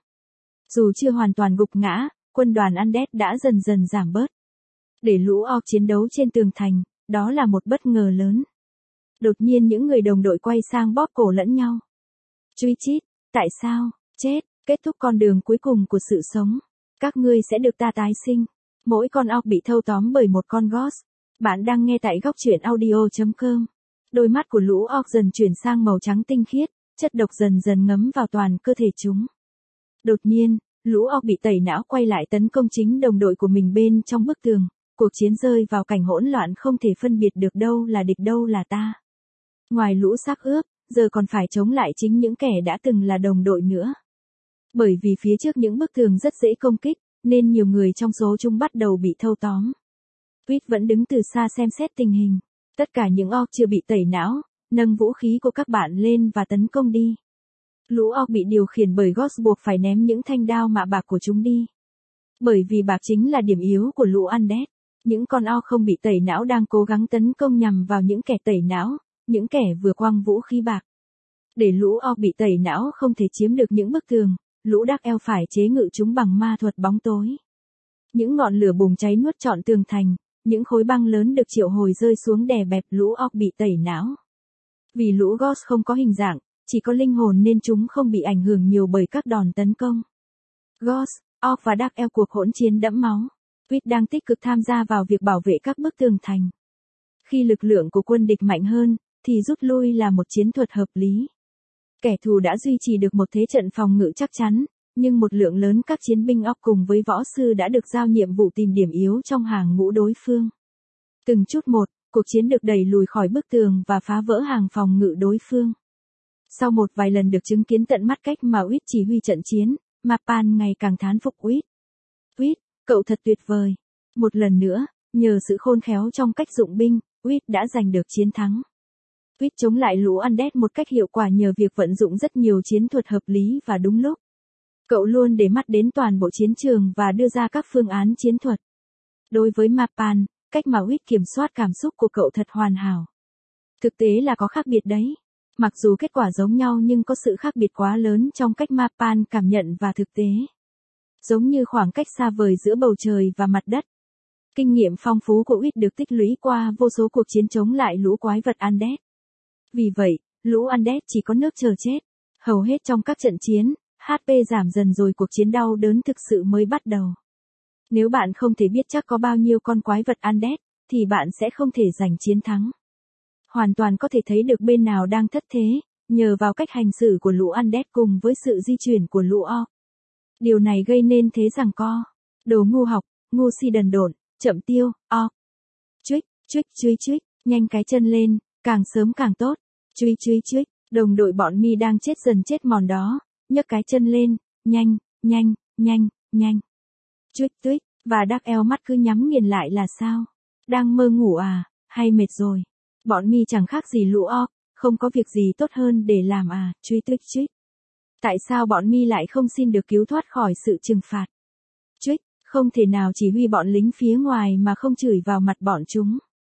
Dù chưa hoàn toàn gục ngã, quân đoàn Undead đã dần dần giảm bớt. Để lũ Orc chiến đấu trên tường thành, đó là một bất ngờ lớn. Đột nhiên những người đồng đội quay sang bóp cổ lẫn nhau. Truy chít, tại sao? Chết, kết thúc con đường cuối cùng của sự sống. Các ngươi sẽ được ta tái sinh. Mỗi con orc bị thâu tóm bởi một con ghost. Bạn đang nghe tại góc truyện audio.com. Đôi mắt của lũ orc dần chuyển sang màu trắng tinh khiết, chất độc dần dần ngấm vào toàn cơ thể chúng. Đột nhiên, lũ orc bị tẩy não quay lại tấn công chính đồng đội của mình bên trong bức tường. Cuộc chiến rơi vào cảnh hỗn loạn không thể phân biệt được đâu là địch đâu là ta. Ngoài lũ xác ướp, giờ còn phải chống lại chính những kẻ đã từng là đồng đội nữa. Bởi vì phía trước những bức tường rất dễ công kích, nên nhiều người trong số chúng bắt đầu bị thâu tóm. Quýt vẫn đứng từ xa xem xét tình hình. Tất cả những orc chưa bị tẩy não, nâng vũ khí của các bạn lên và tấn công đi. Lũ orc bị điều khiển bởi ghost buộc phải ném những thanh đao mạ bạc của chúng đi. Bởi vì bạc chính là điểm yếu của lũ undead. Những con orc không bị tẩy não đang cố gắng tấn công nhằm vào những kẻ tẩy não, những kẻ vừa quăng vũ khí bạc. Để lũ orc bị tẩy não không thể chiếm được những bức tường, lũ Dark Elf phải chế ngự chúng bằng ma thuật bóng tối. Những ngọn lửa bùng cháy nuốt trọn tường thành, những khối băng lớn được triệu hồi rơi xuống đè bẹp lũ orc bị tẩy não. Vì lũ ghost không có hình dạng, chỉ có linh hồn nên chúng không bị ảnh hưởng nhiều bởi các đòn tấn công. Ghost, orc và Dark Elf cuộc hỗn chiến đẫm máu. Quýt đang tích cực tham gia vào việc bảo vệ các bức tường thành. Khi lực lượng của quân địch mạnh hơn, thì rút lui là một chiến thuật hợp lý. Kẻ thù đã duy trì được một thế trận phòng ngự chắc chắn, nhưng một lượng lớn các chiến binh orc cùng với võ sư đã được giao nhiệm vụ tìm điểm yếu trong hàng ngũ đối phương. Từng chút một, cuộc chiến được đẩy lùi khỏi bức tường và phá vỡ hàng phòng ngự đối phương. Sau một vài lần được chứng kiến tận mắt cách mà Quýt chỉ huy trận chiến, Mapan ngày càng thán phục Quýt. Quýt, cậu thật tuyệt vời. Một lần nữa, nhờ sự khôn khéo trong cách dụng binh, Quýt đã giành được chiến thắng. Quýt chống lại lũ undead một cách hiệu quả nhờ việc vận dụng rất nhiều chiến thuật hợp lý và đúng lúc. Cậu luôn để mắt đến toàn bộ chiến trường và đưa ra các phương án chiến thuật. Đối với Mapan, cách mà Quýt kiểm soát cảm xúc của cậu thật hoàn hảo. Thực tế là có khác biệt đấy. Mặc dù kết quả giống nhau nhưng có sự khác biệt quá lớn trong cách Mapan cảm nhận và thực tế. Giống như khoảng cách xa vời giữa bầu trời và mặt đất. Kinh nghiệm phong phú của Quýt được tích lũy qua vô số cuộc chiến chống lại lũ quái vật undead. Vì vậy, lũ undead chỉ có nước chờ chết. Hầu hết trong các trận chiến, hát pê giảm dần rồi cuộc chiến đau đớn thực sự mới bắt đầu. Nếu bạn không thể biết chắc có bao nhiêu con quái vật undead, thì bạn sẽ không thể giành chiến thắng. Hoàn toàn có thể thấy được bên nào đang thất thế, nhờ vào cách hành xử của lũ undead cùng với sự di chuyển của lũ orc. Điều này gây nên thế giằng co. Đồ ngu học, ngu si đần độn, chậm tiêu, orc. Chuích, chuích, chuích, chuích, nhanh cái chân lên, càng sớm càng tốt. Chuích, chuích, chuích, đồng đội bọn mi đang chết dần chết mòn đó, nhấc cái chân lên, nhanh, nhanh, nhanh, nhanh. Chuích, tuích, và Dark Elf mắt cứ nhắm nghiền lại là sao? Đang mơ ngủ à, hay mệt rồi? Bọn mi chẳng khác gì lũ orc, không có việc gì tốt hơn để làm à, chuích, tuích, chuích. Tại sao bọn mi lại không xin được cứu thoát khỏi sự trừng phạt? Chuích, không thể nào chỉ huy bọn lính phía ngoài mà không chửi vào mặt bọn chúng.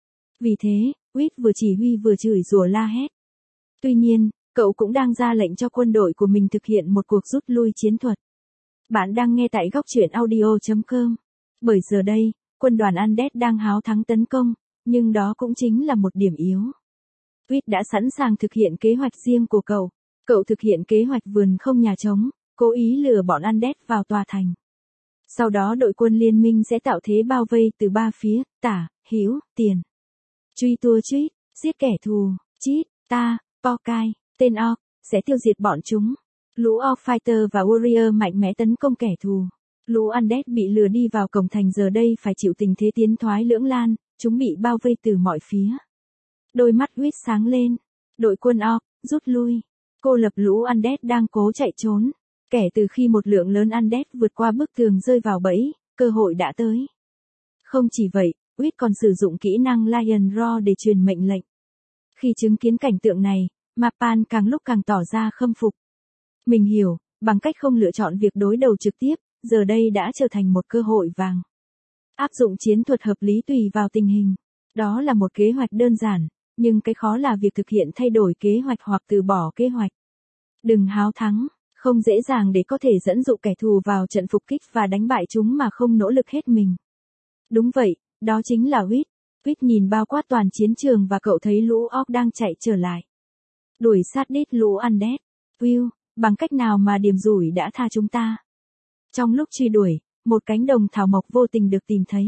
Vì thế, Quýt vừa chỉ huy vừa chửi rủa la hét. Tuy nhiên, cậu cũng đang ra lệnh cho quân đội của mình thực hiện một cuộc rút lui chiến thuật. Bạn đang nghe tại góc truyện audio.com. Bởi giờ đây, quân đoàn undead đang háo thắng tấn công, nhưng đó cũng chính là một điểm yếu. Quýt đã sẵn sàng thực hiện kế hoạch riêng của cậu. Cậu thực hiện kế hoạch vườn không nhà trống, cố ý lừa bọn undead vào tòa thành. Sau đó đội quân liên minh sẽ tạo thế bao vây từ ba phía, tả, hữu, tiền. Truy tua truýt, giết kẻ thù, chít, ta, Pokai, tên orc, sẽ tiêu diệt bọn chúng. Lũ orc fighter và warrior mạnh mẽ tấn công kẻ thù. Lũ undead bị lừa đi vào cổng thành giờ đây phải chịu tình thế tiến thoái lưỡng lan, chúng bị bao vây từ mọi phía. Đôi mắt Quýt sáng lên. Đội quân orc, rút lui. Cô lập lũ undead đang cố chạy trốn. Kể từ khi một lượng lớn undead vượt qua bức tường rơi vào bẫy, cơ hội đã tới. Không chỉ vậy, Quýt còn sử dụng kỹ năng Lion Roar để truyền mệnh lệnh. Khi chứng kiến cảnh tượng này, Mapan càng lúc càng tỏ ra khâm phục. Mình hiểu, bằng cách không lựa chọn việc đối đầu trực tiếp, giờ đây đã trở thành một cơ hội vàng. Áp dụng chiến thuật hợp lý tùy vào tình hình. Đó là một kế hoạch đơn giản, nhưng cái khó là việc thực hiện thay đổi kế hoạch hoặc từ bỏ kế hoạch. Đừng háo thắng, không dễ dàng để có thể dẫn dụ kẻ thù vào trận phục kích và đánh bại chúng mà không nỗ lực hết mình. Đúng vậy, đó chính là Quýt. Quýt nhìn bao quát toàn chiến trường và cậu thấy lũ orc đang chạy trở lại. Đuổi sát đít lũ undead. Will, bằng cách nào mà điểm rủi đã tha chúng ta? Trong lúc truy đuổi, một cánh đồng thảo mộc vô tình được tìm thấy.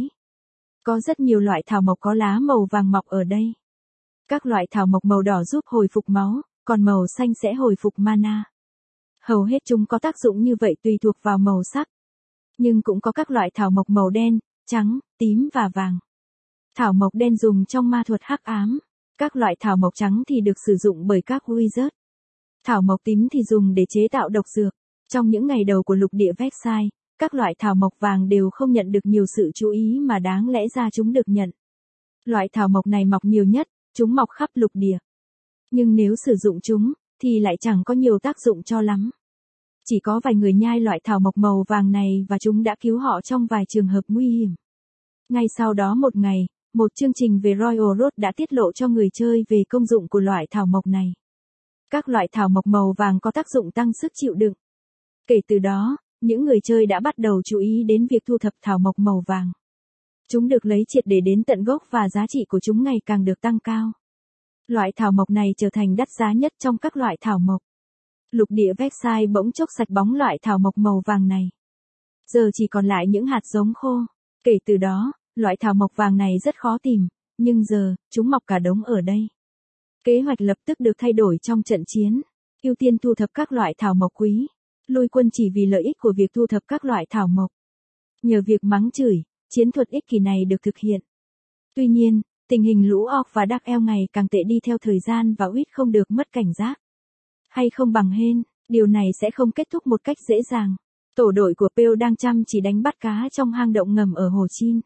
Có rất nhiều loại thảo mộc có lá màu vàng mọc ở đây. Các loại thảo mộc màu đỏ giúp hồi phục máu, còn màu xanh sẽ hồi phục mana. Hầu hết chúng có tác dụng như vậy tùy thuộc vào màu sắc. Nhưng cũng có các loại thảo mộc màu đen, trắng, tím và vàng. Thảo mộc đen dùng trong ma thuật hắc ám. Các loại thảo mộc trắng thì được sử dụng bởi các wizard. Thảo mộc tím thì dùng để chế tạo độc dược. Trong những ngày đầu của lục địa Versailles, các loại thảo mộc vàng đều không nhận được nhiều sự chú ý mà đáng lẽ ra chúng được nhận. Loại thảo mộc này mọc nhiều nhất, chúng mọc khắp lục địa. Nhưng nếu sử dụng chúng, thì lại chẳng có nhiều tác dụng cho lắm. Chỉ có vài người nhai loại thảo mộc màu vàng này và chúng đã cứu họ trong vài trường hợp nguy hiểm. Ngay sau đó một ngày, một chương trình về Royal Road đã tiết lộ cho người chơi về công dụng của loại thảo mộc này. Các loại thảo mộc màu vàng có tác dụng tăng sức chịu đựng. Kể từ đó, những người chơi đã bắt đầu chú ý đến việc thu thập thảo mộc màu vàng. Chúng được lấy triệt để đến tận gốc và giá trị của chúng ngày càng được tăng cao. Loại thảo mộc này trở thành đắt giá nhất trong các loại thảo mộc. Lục địa Versailles bỗng chốc sạch bóng loại thảo mộc màu vàng này. Giờ chỉ còn lại những hạt giống khô. Kể từ đó, loại thảo mộc vàng này rất khó tìm, nhưng giờ, chúng mọc cả đống ở đây. Kế hoạch lập tức được thay đổi trong trận chiến. Ưu tiên thu thập các loại thảo mộc quý. Lui quân chỉ vì lợi ích của việc thu thập các loại thảo mộc. Nhờ việc mắng chửi, chiến thuật ích kỷ này được thực hiện. Tuy nhiên, tình hình lũ orc và Dark Elf ngày càng tệ đi theo thời gian và Wit không được mất cảnh giác. Hay không bằng hên, điều này sẽ không kết thúc một cách dễ dàng. Tổ đội của Pale đang chăm chỉ đánh bắt cá trong hang động ngầm ở hồ Chin.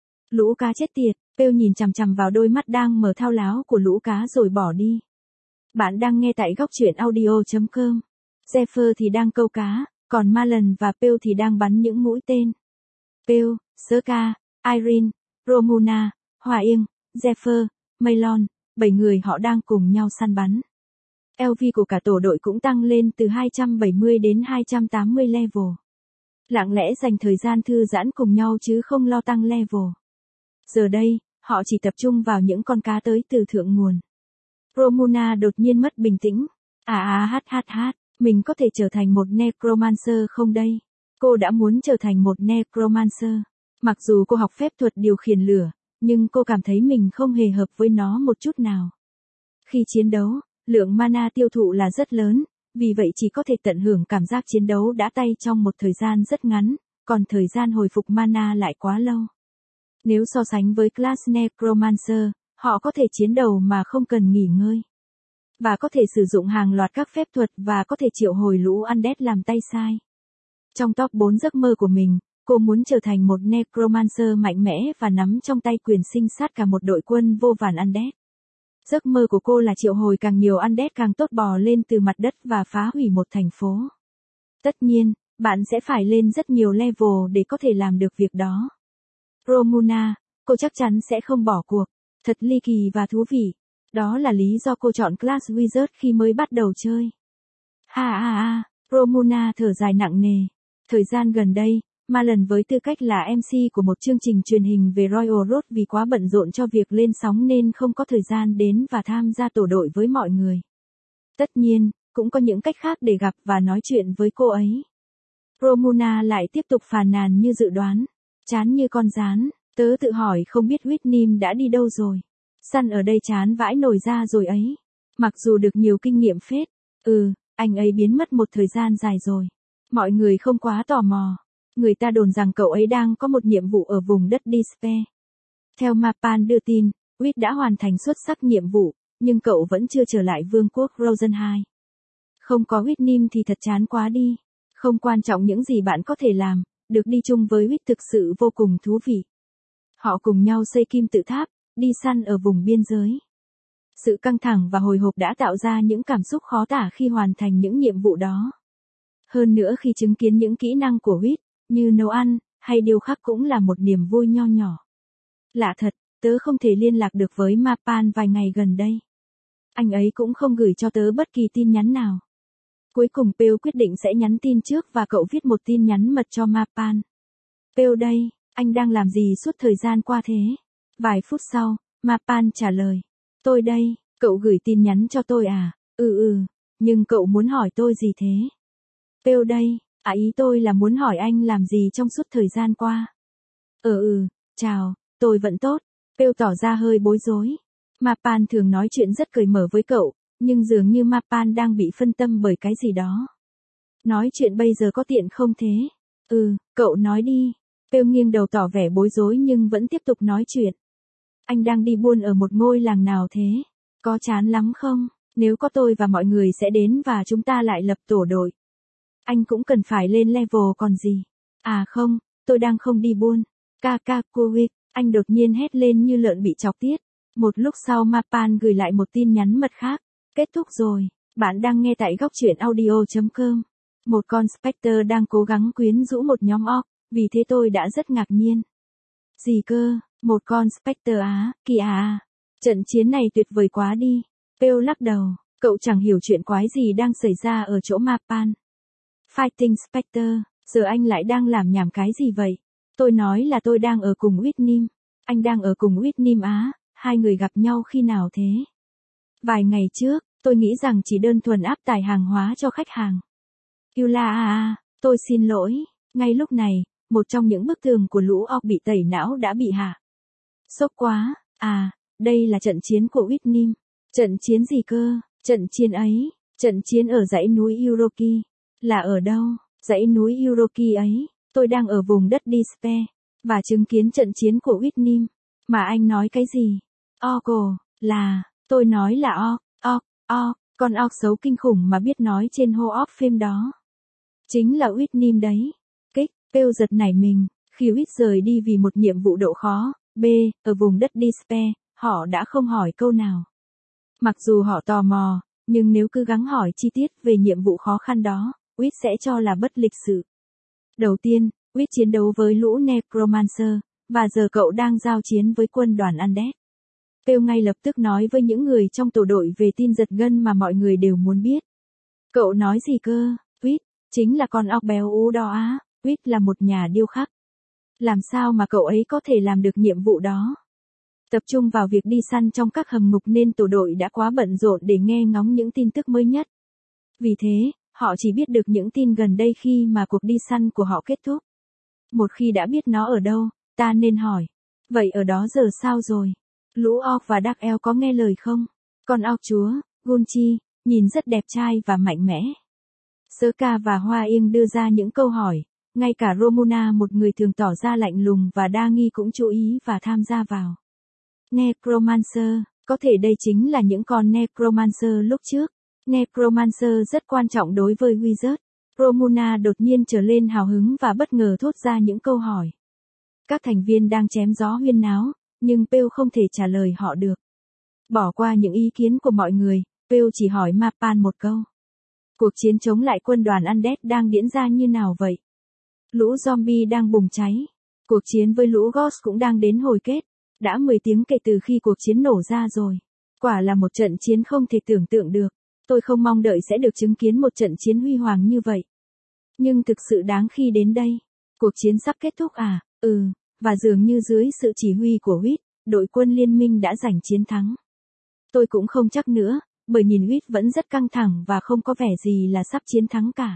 Lũ cá chết tiệt, Pale nhìn chằm chằm vào đôi mắt đang mở thao láo của lũ cá rồi bỏ đi. Bạn đang nghe tại góc truyện audio chấm com. Zephyr thì đang câu cá, còn Marlon và Pale thì đang bắn những mũi tên. Pale, Serka, Irene, Romuna, Hòa Yên, Zephyr, Maylon, bảy người họ đang cùng nhau săn bắn. lờ vê của cả tổ đội cũng tăng lên từ hai trăm bảy mươi đến hai trăm tám mươi level. Lặng lẽ dành thời gian thư giãn cùng nhau chứ không lo tăng level. Giờ đây, họ chỉ tập trung vào những con cá tới từ thượng nguồn. Romuna đột nhiên mất bình tĩnh. À à hát hát hát, mình có thể trở thành một necromancer không đây? Cô đã muốn trở thành một necromancer. Mặc dù cô học phép thuật điều khiển lửa, nhưng cô cảm thấy mình không hề hợp với nó một chút nào. Khi chiến đấu, lượng mana tiêu thụ là rất lớn, vì vậy chỉ có thể tận hưởng cảm giác chiến đấu đã tay trong một thời gian rất ngắn, còn thời gian hồi phục mana lại quá lâu. Nếu so sánh với class Necromancer, họ có thể chiến đấu mà không cần nghỉ ngơi. Và có thể sử dụng hàng loạt các phép thuật và có thể triệu hồi lũ undead làm tay sai. Trong top bốn giấc mơ của mình, cô muốn trở thành một Necromancer mạnh mẽ và nắm trong tay quyền sinh sát cả một đội quân vô vàn undead. Giấc mơ của cô là triệu hồi càng nhiều undead càng tốt bò lên từ mặt đất và phá hủy một thành phố. Tất nhiên, bạn sẽ phải lên rất nhiều level để có thể làm được việc đó. Romuna, cô chắc chắn sẽ không bỏ cuộc. Thật ly kỳ và thú vị. Đó là lý do cô chọn class Wizard khi mới bắt đầu chơi. Ha ha ha, Romuna thở dài nặng nề. Thời gian gần đây, Marlon với tư cách là em xê của một chương trình truyền hình về Royal Road vì quá bận rộn cho việc lên sóng nên không có thời gian đến và tham gia tổ đội với mọi người. Tất nhiên, cũng có những cách khác để gặp và nói chuyện với cô ấy. Romuna lại tiếp tục phàn nàn như dự đoán. Chán như con gián, tớ tự hỏi không biết Whitnim đã đi đâu rồi. Săn ở đây chán vãi nổi ra rồi ấy. Mặc dù được nhiều kinh nghiệm phết. Ừ, anh ấy biến mất một thời gian dài rồi. Mọi người không quá tò mò. Người ta đồn rằng cậu ấy đang có một nhiệm vụ ở vùng đất Despair. Theo Mapan đưa tin, Whit đã hoàn thành xuất sắc nhiệm vụ, nhưng cậu vẫn chưa trở lại vương quốc Rosenheim. Không có Whitnim thì thật chán quá đi. Không quan trọng những gì bạn có thể làm, được đi chung với Whit thực sự vô cùng thú vị. Họ cùng nhau xây kim tự tháp, đi săn ở vùng biên giới. Sự căng thẳng và hồi hộp đã tạo ra những cảm xúc khó tả khi hoàn thành những nhiệm vụ đó. Hơn nữa khi chứng kiến những kỹ năng của Whit, như nấu ăn, hay điều khác cũng là một niềm vui nho nhỏ. Lạ thật, tớ không thể liên lạc được với Mapan vài ngày gần đây. Anh ấy cũng không gửi cho tớ bất kỳ tin nhắn nào. Cuối cùng Pale quyết định sẽ nhắn tin trước và cậu viết một tin nhắn mật cho Mapan. Pale đây, anh đang làm gì suốt thời gian qua thế? Vài phút sau, Mapan trả lời. Tôi đây, cậu gửi tin nhắn cho tôi à? Ừ ừ, nhưng cậu muốn hỏi tôi gì thế? Pale đây, À ý tôi là muốn hỏi anh làm gì trong suốt thời gian qua. Ừ ừ, chào, tôi vẫn tốt. Pale tỏ ra hơi bối rối. Mapan thường nói chuyện rất cởi mở với cậu, nhưng dường như Mapan đang bị phân tâm bởi cái gì đó. Nói chuyện bây giờ có tiện không thế? Ừ, cậu nói đi. Pale nghiêng đầu tỏ vẻ bối rối nhưng vẫn tiếp tục nói chuyện. Anh đang đi buôn ở một ngôi làng nào thế? Có chán lắm không? Nếu có tôi và mọi người sẽ đến và chúng ta lại lập tổ đội. Anh cũng cần phải lên level còn gì. À không, tôi đang không đi buôn. Kakakowik, anh đột nhiên hét lên như lợn bị chọc tiết. Một lúc sau Mapan gửi lại một tin nhắn mật khác. Kết thúc rồi, bạn đang nghe tại góc truyện audio.com. Một con Spectre đang cố gắng quyến rũ một nhóm orc, vì thế tôi đã rất ngạc nhiên. Gì cơ, một con Spectre á, kìa à. Trận chiến này tuyệt vời quá đi. Pale lắc đầu, cậu chẳng hiểu chuyện quái gì đang xảy ra ở chỗ Mapan. Fighting Spectre, giờ anh lại đang làm nhảm cái gì vậy? Tôi nói là tôi đang ở cùng Whitnim. Anh đang ở cùng Whitnim á, hai người gặp nhau khi nào thế? Vài ngày trước, tôi nghĩ rằng chỉ đơn thuần áp tải hàng hóa cho khách hàng. Yula à à, tôi xin lỗi. Ngay lúc này, một trong những bức tường của lũ orc bị tẩy não đã bị hạ. Sốc quá, à, đây là trận chiến của Whitnim. Trận chiến gì cơ? Trận chiến ấy, trận chiến ở dãy núi Uroki. Là ở đâu? Dãy núi Uroki ấy, tôi đang ở vùng đất Despair, và chứng kiến trận chiến của Whitnim. Mà anh nói cái gì? Orc, là, tôi nói là orc, orc, orc, con orc xấu kinh khủng mà biết nói trên hô orc phim đó. Chính là Whitnim đấy. Kích, Pale giật nảy mình, khi Whit rời đi vì một nhiệm vụ độ khó, B, ở vùng đất Despair, họ đã không hỏi câu nào. Mặc dù họ tò mò, nhưng nếu cứ gắng hỏi chi tiết về nhiệm vụ khó khăn đó, Whit sẽ cho là bất lịch sự. Đầu tiên, Whit chiến đấu với lũ Necromancer, và giờ cậu đang giao chiến với quân đoàn Undead. Pale ngay lập tức nói với những người trong tổ đội về tin giật gân mà mọi người đều muốn biết. Cậu nói gì cơ? Whit, chính là con orc béo ú đó á. Whit là một nhà điêu khắc. Làm sao mà cậu ấy có thể làm được nhiệm vụ đó? Tập trung vào việc đi săn trong các hầm ngục nên tổ đội đã quá bận rộn để nghe ngóng những tin tức mới nhất. Vì thế, họ chỉ biết được những tin gần đây khi mà cuộc đi săn của họ kết thúc. Một khi đã biết nó ở đâu, ta nên hỏi. Vậy ở đó giờ sao rồi? Lũ orc và Dark Elf có nghe lời không? Con orc chúa, Gunchi, nhìn rất đẹp trai và mạnh mẽ. Sơ-ca và Hoa Yên đưa ra những câu hỏi. Ngay cả Romuna, một người thường tỏ ra lạnh lùng và đa nghi, cũng chú ý và tham gia vào. Necromancer, có thể đây chính là những con Necromancer lúc trước. Necromancer rất quan trọng đối với Wizard. Romuna đột nhiên trở lên hào hứng và bất ngờ thốt ra những câu hỏi. Các thành viên đang chém gió huyên náo, nhưng Pale không thể trả lời họ được. Bỏ qua những ý kiến của mọi người, Pale chỉ hỏi Mapan một câu. Cuộc chiến chống lại quân đoàn Undead đang diễn ra như nào vậy? Lũ zombie đang bùng cháy. Cuộc chiến với lũ Ghost cũng đang đến hồi kết. Đã mười tiếng kể từ khi cuộc chiến nổ ra rồi. Quả là một trận chiến không thể tưởng tượng được. Tôi không mong đợi sẽ được chứng kiến một trận chiến huy hoàng như vậy. Nhưng thực sự đáng khi đến đây. Cuộc chiến sắp kết thúc à? Ừ, và dường như dưới sự chỉ huy của Whit, đội quân liên minh đã giành chiến thắng. Tôi cũng không chắc nữa, bởi nhìn Whit vẫn rất căng thẳng và không có vẻ gì là sắp chiến thắng cả.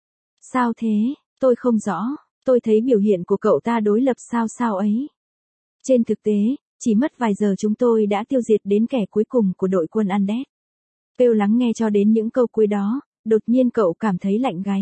Sao thế? Tôi không rõ, tôi thấy biểu hiện của cậu ta đối lập sao sao ấy. Trên thực tế, chỉ mất vài giờ chúng tôi đã tiêu diệt đến kẻ cuối cùng của đội quân Undead. Pale lắng nghe cho đến những câu cuối đó, đột nhiên cậu cảm thấy lạnh gáy.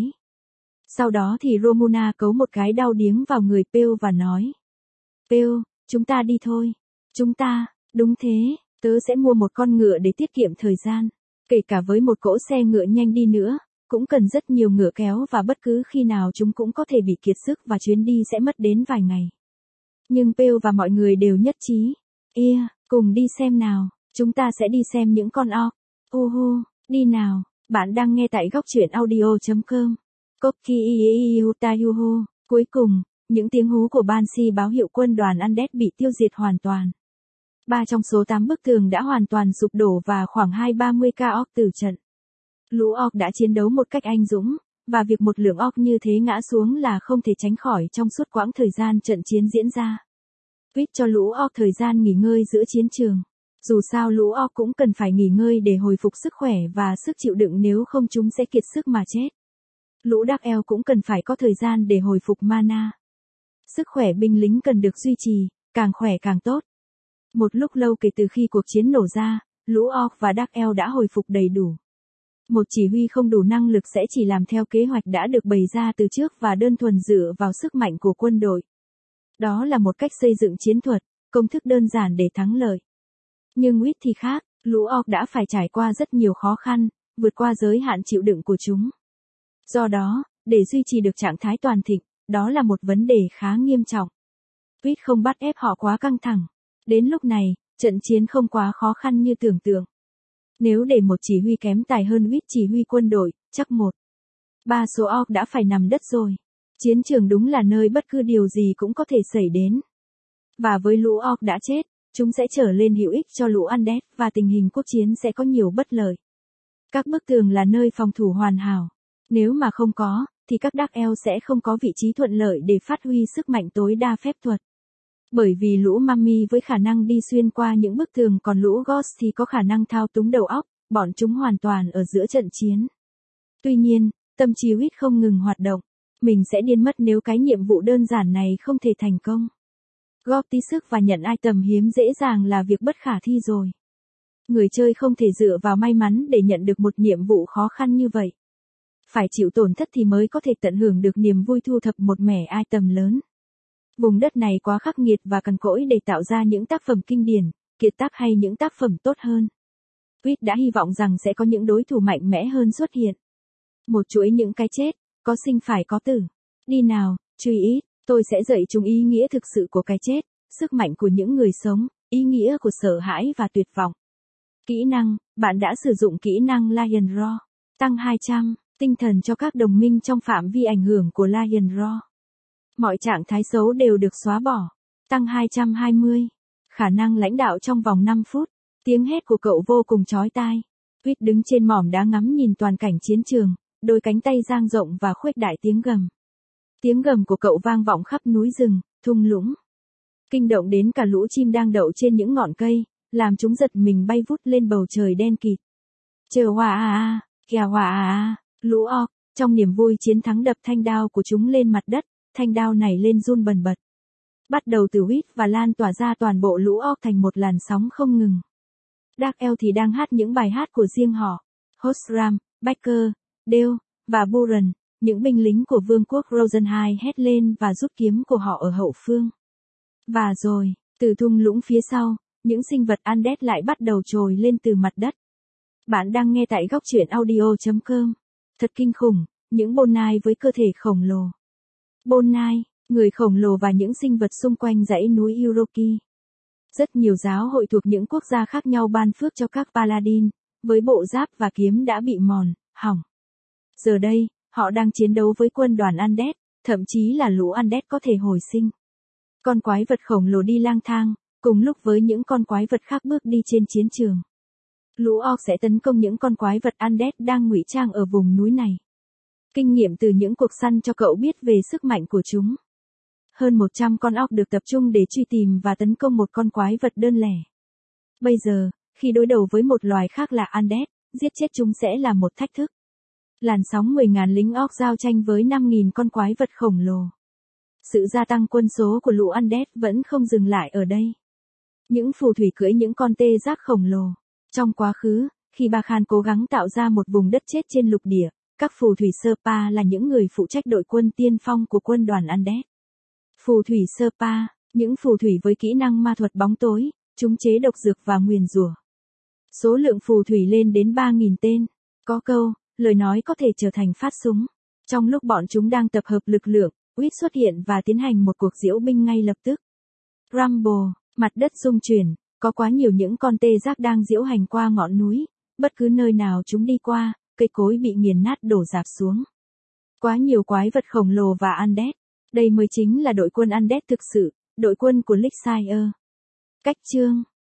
Sau đó thì Romuna cấu một cái đau điếng vào người Pale và nói. Pale, chúng ta đi thôi. Chúng ta, đúng thế, tớ sẽ mua một con ngựa để tiết kiệm thời gian. Kể cả với một cỗ xe ngựa nhanh đi nữa, cũng cần rất nhiều ngựa kéo và bất cứ khi nào chúng cũng có thể bị kiệt sức và chuyến đi sẽ mất đến vài ngày. Nhưng Pale và mọi người đều nhất trí. Yeah, cùng đi xem nào, chúng ta sẽ đi xem những con orc. Uhu, đi nào, bạn đang nghe tại góc truyện audio.com. Koki Iiutayuhu. Cuối cùng, những tiếng hú của Banshee báo hiệu quân đoàn Undead bị tiêu diệt hoàn toàn. Ba trong số tám bức tường đã hoàn toàn sụp đổ và khoảng hai ba mươi ca orc tử trận. Lũ orc đã chiến đấu một cách anh dũng, và việc một lượng orc như thế ngã xuống là không thể tránh khỏi trong suốt quãng thời gian trận chiến diễn ra. Quýt cho lũ orc thời gian nghỉ ngơi giữa chiến trường. Dù sao lũ orc cũng cần phải nghỉ ngơi để hồi phục sức khỏe và sức chịu đựng, nếu không chúng sẽ kiệt sức mà chết. Lũ Dark Elf cũng cần phải có thời gian để hồi phục mana. Sức khỏe binh lính cần được duy trì, càng khỏe càng tốt. Một lúc lâu kể từ khi cuộc chiến nổ ra, lũ Orc và Dark Elf đã hồi phục đầy đủ. Một chỉ huy không đủ năng lực sẽ chỉ làm theo kế hoạch đã được bày ra từ trước và đơn thuần dựa vào sức mạnh của quân đội. Đó là một cách xây dựng chiến thuật, công thức đơn giản để thắng lợi. Nhưng Wit thì khác, lũ Orc đã phải trải qua rất nhiều khó khăn, vượt qua giới hạn chịu đựng của chúng. Do đó, để duy trì được trạng thái toàn thịnh, đó là một vấn đề khá nghiêm trọng. Wit không bắt ép họ quá căng thẳng. Đến lúc này, trận chiến không quá khó khăn như tưởng tượng. Nếu để một chỉ huy kém tài hơn Wit chỉ huy quân đội, chắc một. Ba số Orc đã phải nằm đất rồi. Chiến trường đúng là nơi bất cứ điều gì cũng có thể xảy đến. Và với lũ Orc đã chết, chúng sẽ trở lên hữu ích cho lũ Undead và tình hình quốc chiến sẽ có nhiều bất lợi. Các bức tường là nơi phòng thủ hoàn hảo. Nếu mà không có, thì các Dark Elf sẽ không có vị trí thuận lợi để phát huy sức mạnh tối đa phép thuật. Bởi vì lũ Mummy với khả năng đi xuyên qua những bức tường còn lũ Ghost thì có khả năng thao túng đầu óc, bọn chúng hoàn toàn ở giữa trận chiến. Tuy nhiên, tâm trí Wit không ngừng hoạt động. Mình sẽ điên mất nếu cái nhiệm vụ đơn giản này không thể thành công. Góp tí sức và nhận item hiếm dễ dàng là việc bất khả thi rồi. Người chơi không thể dựa vào may mắn để nhận được một nhiệm vụ khó khăn như vậy. Phải chịu tổn thất thì mới có thể tận hưởng được niềm vui thu thập một mẻ item lớn. Vùng đất này quá khắc nghiệt và cằn cỗi để tạo ra những tác phẩm kinh điển, kiệt tác hay những tác phẩm tốt hơn. Wit đã hy vọng rằng sẽ có những đối thủ mạnh mẽ hơn xuất hiện. Một chuỗi những cái chết, có sinh phải có tử. Đi nào, truy ít, tôi sẽ dạy chúng ý nghĩa thực sự của cái chết, sức mạnh của những người sống, ý nghĩa của sợ hãi và tuyệt vọng. Kỹ năng, bạn đã sử dụng kỹ năng Lion Roar, tăng hai trăm, tinh thần cho các đồng minh trong phạm vi ảnh hưởng của Lion Roar. Mọi trạng thái xấu đều được xóa bỏ, tăng hai trăm hai mươi. Khả năng lãnh đạo trong vòng năm phút, tiếng hét của cậu vô cùng chói tai. Wit đứng trên mỏm đá ngắm nhìn toàn cảnh chiến trường, đôi cánh tay dang rộng và khuếch đại tiếng gầm. Tiếng gầm của cậu vang vọng khắp núi rừng, thung lũng. Kinh động đến cả lũ chim đang đậu trên những ngọn cây, làm chúng giật mình bay vút lên bầu trời đen kịt. Chờ hòa à à, kìa hòa à à, lũ Orc, trong niềm vui chiến thắng đập thanh đao của chúng lên mặt đất, thanh đao này lên run bần bật. Bắt đầu từ Wit và lan tỏa ra toàn bộ lũ Orc thành một làn sóng không ngừng. Dark Elf thì đang hát những bài hát của riêng họ. Hostram, Baker, Dale, và Buran, những binh lính của vương quốc Rosenheim hét lên và rút kiếm của họ ở hậu phương. Và rồi, từ thung lũng phía sau, những sinh vật Undead lại bắt đầu trồi lên từ mặt đất. Bạn đang nghe tại góc truyện audio chấm com. Thật kinh khủng, những Bonai với cơ thể khổng lồ. Bonai, người khổng lồ và những sinh vật xung quanh dãy núi Uroki. Rất nhiều giáo hội thuộc những quốc gia khác nhau ban phước cho các Paladin, với bộ giáp và kiếm đã bị mòn, hỏng. Giờ đây, họ đang chiến đấu với quân đoàn Undead, thậm chí là lũ Undead có thể hồi sinh. Con quái vật khổng lồ đi lang thang, cùng lúc với những con quái vật khác bước đi trên chiến trường. Lũ Orc sẽ tấn công những con quái vật Undead đang ngụy trang ở vùng núi này. Kinh nghiệm từ những cuộc săn cho cậu biết về sức mạnh của chúng. Hơn một trăm con Orc được tập trung để truy tìm và tấn công một con quái vật đơn lẻ. Bây giờ, khi đối đầu với một loài khác là Undead, giết chết chúng sẽ là một thách thức. Làn sóng mười nghìn lính Orc giao tranh với năm nghìn con quái vật khổng lồ. Sự gia tăng quân số của lũ Undead vẫn không dừng lại ở đây. Những phù thủy cưỡi những con tê giác khổng lồ. Trong quá khứ, khi Ba Khan cố gắng tạo ra một vùng đất chết trên lục địa, các phù thủy Serpa là những người phụ trách đội quân tiên phong của quân đoàn Undead. Phù thủy Serpa, những phù thủy với kỹ năng ma thuật bóng tối, chúng chế độc dược và nguyền rủa. Số lượng phù thủy lên đến ba nghìn tên. Có câu, lời nói có thể trở thành phát súng. Trong lúc bọn chúng đang tập hợp lực lượng, Wit xuất hiện và tiến hành một cuộc diễu binh ngay lập tức. Rumble, mặt đất rung chuyển, có quá nhiều những con tê giác đang diễu hành qua ngọn núi, bất cứ nơi nào chúng đi qua, cây cối bị nghiền nát đổ rạp xuống. Quá nhiều quái vật khổng lồ và Undead, đây mới chính là đội quân Undead thực sự, đội quân của Lixire. Cách chương